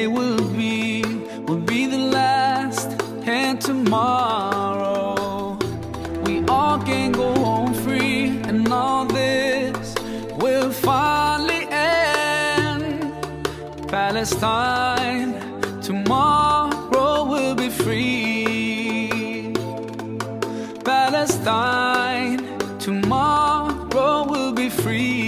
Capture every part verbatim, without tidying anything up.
today will be, will be the last, and tomorrow we all can go home free, and all this will finally end. Palestine, tomorrow will be free. Palestine, tomorrow will be free.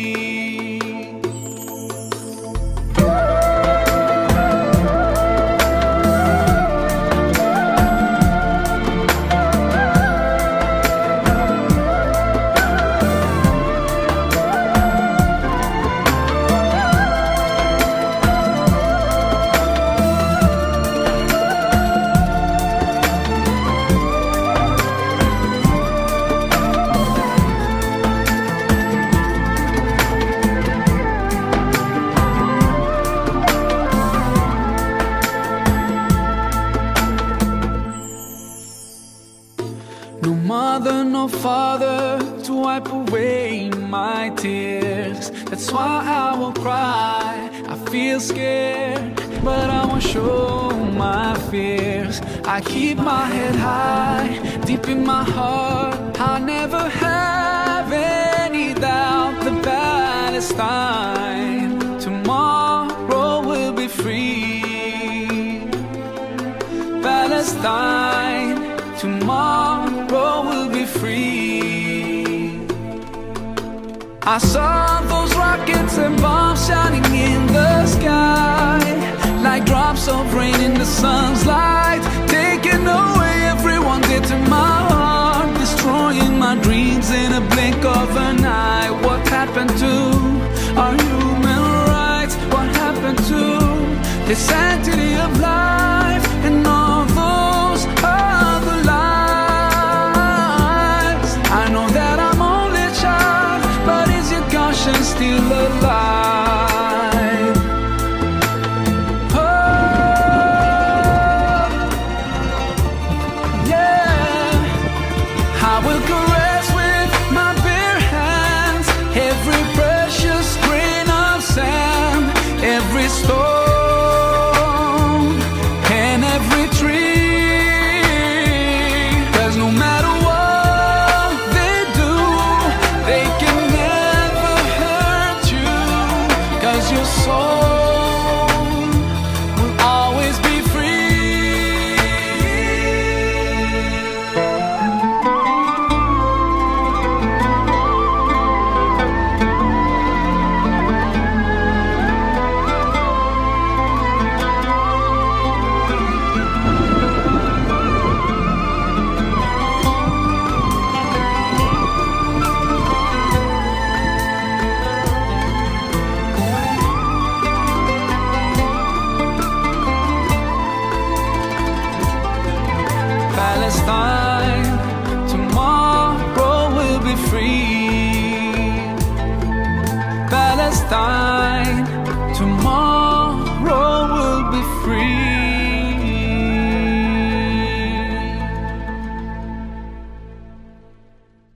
No mother, no father to wipe away my tears. That's why I will cry. I feel scared, but I won't show my fears. I keep my head high, deep in my heart. I'll never have any doubt that Palestine tomorrow will be free. Palestine tomorrow will be free. I saw those rockets and bombs shining in the sky, like drops of rain in the sun's light, taking away everyone dear to my heart, destroying my dreams in a blink of an eye. What happened to our human rights? What happened to the sanctity of life and all those other lives? I know that I'm only a child, but is your conscience still alive? Oh, yeah. I will caress with my bare hands every precious grain of sand, every stone and every tree. 'Cause no matter what they do, they can never hurt you. 'Cause your soul will always be free. Palestine, tomorrow will be free. Palestine, tomorrow